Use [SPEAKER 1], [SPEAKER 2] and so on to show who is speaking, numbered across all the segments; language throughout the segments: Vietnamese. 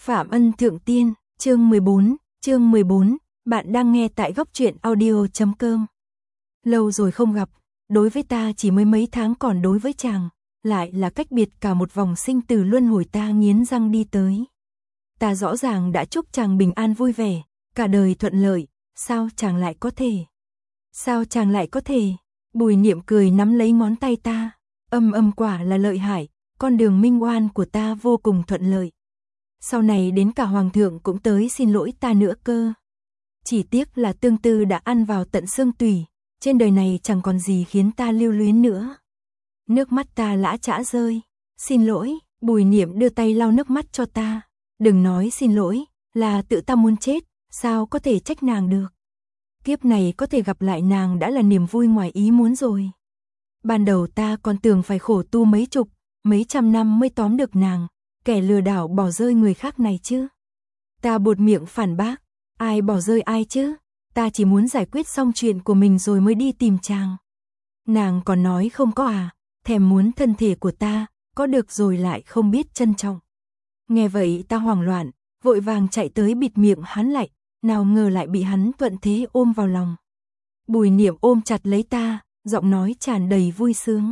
[SPEAKER 1] Phạm Ân Thượng Tiên, chương 14, bạn đang nghe tại góc truyện audio.com. Lâu rồi không gặp, đối với ta chỉ mới mấy tháng, còn đối với chàng, lại là cách biệt cả một vòng sinh tử luân hồi. Ta nghiến răng đi tới. Ta rõ ràng đã chúc chàng bình an vui vẻ, cả đời thuận lợi, sao chàng lại có thể? Bùi Niệm cười nắm lấy ngón tay ta, quả là lợi hại, con đường minh oan của ta vô cùng thuận lợi. Sau này đến cả hoàng thượng cũng tới xin lỗi ta nữa cơ. Chỉ tiếc là tương tư đã ăn vào tận xương tủy, trên đời này chẳng còn gì khiến ta lưu luyến nữa. Nước mắt ta lã chã rơi. Xin lỗi, Bùi Niệm đưa tay lau nước mắt cho ta. Đừng nói xin lỗi, là tự ta muốn chết, sao có thể trách nàng được. Kiếp này có thể gặp lại nàng đã là niềm vui ngoài ý muốn rồi. Ban đầu ta còn tưởng phải khổ tu mấy trăm năm mới tóm được nàng, kẻ lừa đảo bỏ rơi người khác này chứ. Ta buột miệng phản bác, ai bỏ rơi ai chứ, ta chỉ muốn giải quyết xong chuyện của mình rồi mới đi tìm chàng. Nàng còn nói không có à, thèm muốn thân thể của ta, có được rồi lại không biết trân trọng. Nghe vậy ta hoảng loạn, vội vàng chạy tới bịt miệng hắn lại, nào ngờ lại bị hắn thuận thế ôm vào lòng. Bùi Niệm ôm chặt lấy ta, giọng nói tràn đầy vui sướng.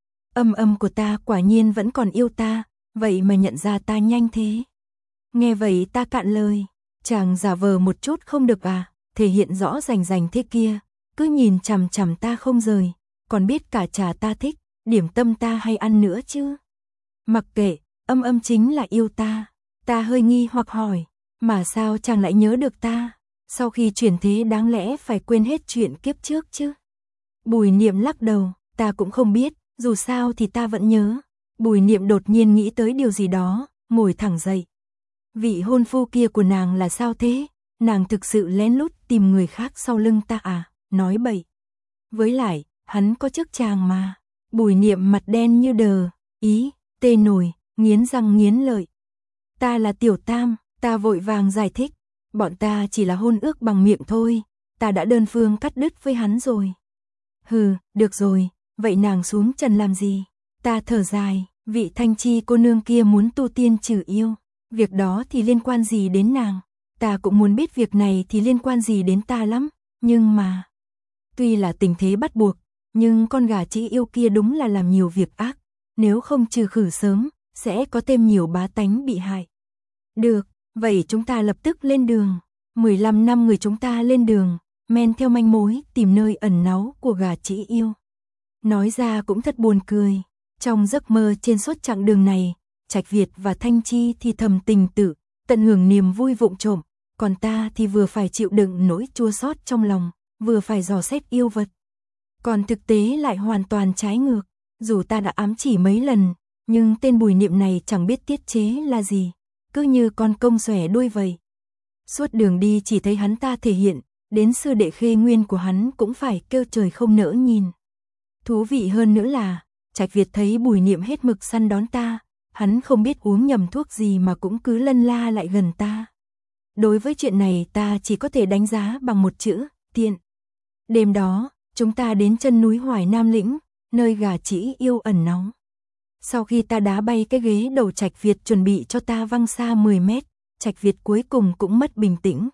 [SPEAKER 1] Của ta quả nhiên vẫn còn yêu ta, vậy mà nhận ra ta nhanh thế. Nghe vậy ta cạn lời, chàng giả vờ một chút không được à, thể hiện rõ rành thế kia, cứ nhìn chằm chằm ta không rời, còn biết cả trà ta thích, điểm tâm ta hay ăn nữa chứ. Mặc kệ, chính là yêu ta. Ta hơi nghi hoặc hỏi, mà sao chàng lại nhớ được ta, sau khi chuyển thế đáng lẽ phải quên hết chuyện kiếp trước chứ. Bùi Niệm lắc đầu, ta cũng không biết, dù sao thì ta vẫn nhớ. Bùi Niệm đột nhiên nghĩ tới điều gì đó, ngồi thẳng dậy. Vị hôn phu kia của nàng là sao thế? Nàng thực sự lén lút tìm người khác sau lưng ta à? Nói bậy. Với lại, hắn có chức chàng mà. Bùi Niệm mặt đen như đờ, tê nổi, nghiến răng nghiến lợi. Ta là Tiểu Tam, ta vội vàng giải thích. Bọn ta chỉ là hôn ước bằng miệng thôi, ta đã đơn phương cắt đứt với hắn rồi. Hừ, được rồi, vậy nàng xuống trần làm gì? Ta thở dài, vị Thanh Chi cô nương kia muốn tu tiên trừ yêu, việc đó thì liên quan gì đến nàng? Ta cũng muốn biết việc này thì liên quan gì đến ta lắm, nhưng mà... Tuy là tình thế bắt buộc, nhưng con gà chỉ yêu kia đúng là làm nhiều việc ác, nếu không trừ khử sớm, sẽ có thêm nhiều bá tánh bị hại. Được, vậy chúng ta lập tức lên đường. 15 năm người chúng ta lên đường, men theo manh mối tìm nơi ẩn náu của gà chỉ yêu. Nói ra cũng thật buồn cười. Trong giấc mơ trên suốt chặng đường này, Trạch Việt và Thanh Chi thì thầm tình tự, tận hưởng niềm vui vụng trộm, còn ta thì vừa phải chịu đựng nỗi chua xót trong lòng, vừa phải dò xét yêu vật. Còn thực tế lại hoàn toàn trái ngược, dù ta đã ám chỉ mấy lần, nhưng tên Bùi Niệm này chẳng biết tiết chế là gì, cứ như con công xòe đuôi vậy. Suốt đường đi chỉ thấy hắn ta thể hiện, đến sư đệ Khê Nguyên của hắn cũng phải kêu trời không nỡ nhìn. Thú vị hơn nữa là, Trạch Việt thấy Bùi Niệm hết mực săn đón ta, hắn không biết uống nhầm thuốc gì mà cũng cứ lân la lại gần ta. Đối với chuyện này ta chỉ có thể đánh giá bằng một chữ, tiện. Đêm đó, chúng ta đến chân núi Hoài Nam Lĩnh, nơi gà chỉ yêu ẩn náu. Sau khi ta đá bay cái ghế đầu Trạch Việt chuẩn bị cho ta văng xa 10 mét, Trạch Việt cuối cùng cũng mất bình tĩnh.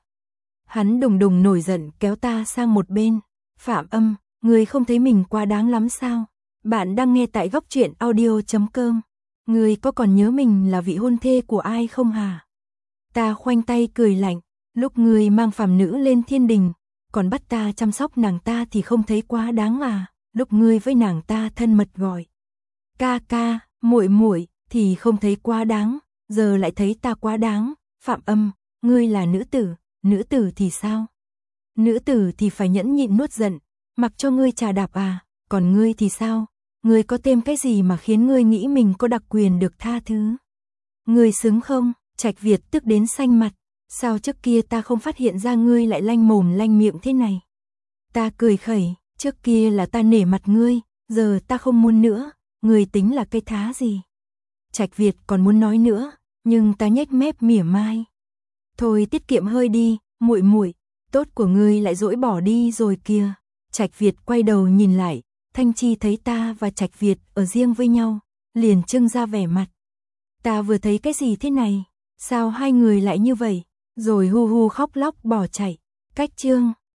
[SPEAKER 1] Hắn đùng đùng nổi giận kéo ta sang một bên. Phạm Âm, ngươi không thấy mình quá đáng lắm sao? Bạn đang nghe tại góc truyện audio.com. Ngươi có còn nhớ mình là vị hôn thê của ai không hả? Ta khoanh tay cười lạnh, lúc ngươi mang phàm nữ lên thiên đình, còn bắt ta chăm sóc nàng ta thì không thấy quá đáng à? Lúc ngươi với nàng ta thân mật gọi ca ca, muội muội thì không thấy quá đáng, giờ lại thấy ta quá đáng. Phạm Âm, ngươi là nữ tử thì sao? Nữ tử thì phải nhẫn nhịn nuốt giận, mặc cho ngươi trà đạp à, còn ngươi thì sao? Ngươi có thêm cái gì mà khiến ngươi nghĩ mình có đặc quyền được tha thứ? Ngươi xứng không? Trạch Việt tức đến xanh mặt, sao trước kia ta không phát hiện ra ngươi lại lanh mồm lanh miệng thế này? Ta cười khẩy, trước kia là ta nể mặt ngươi, giờ ta không muốn nữa, ngươi tính là cây thá gì? Trạch Việt còn muốn nói nữa, nhưng ta nhếch mép mỉa mai. Thôi tiết kiệm hơi đi, muội muội, tốt của ngươi lại dỗi bỏ đi rồi kìa. Trạch Việt quay đầu nhìn lại, Thanh Chi thấy ta và Trạch Việt ở riêng với nhau, liền trưng ra vẻ mặt. Ta vừa thấy cái gì thế này? Sao hai người lại như vậy? Rồi hu hu khóc lóc bỏ chạy. Cách chương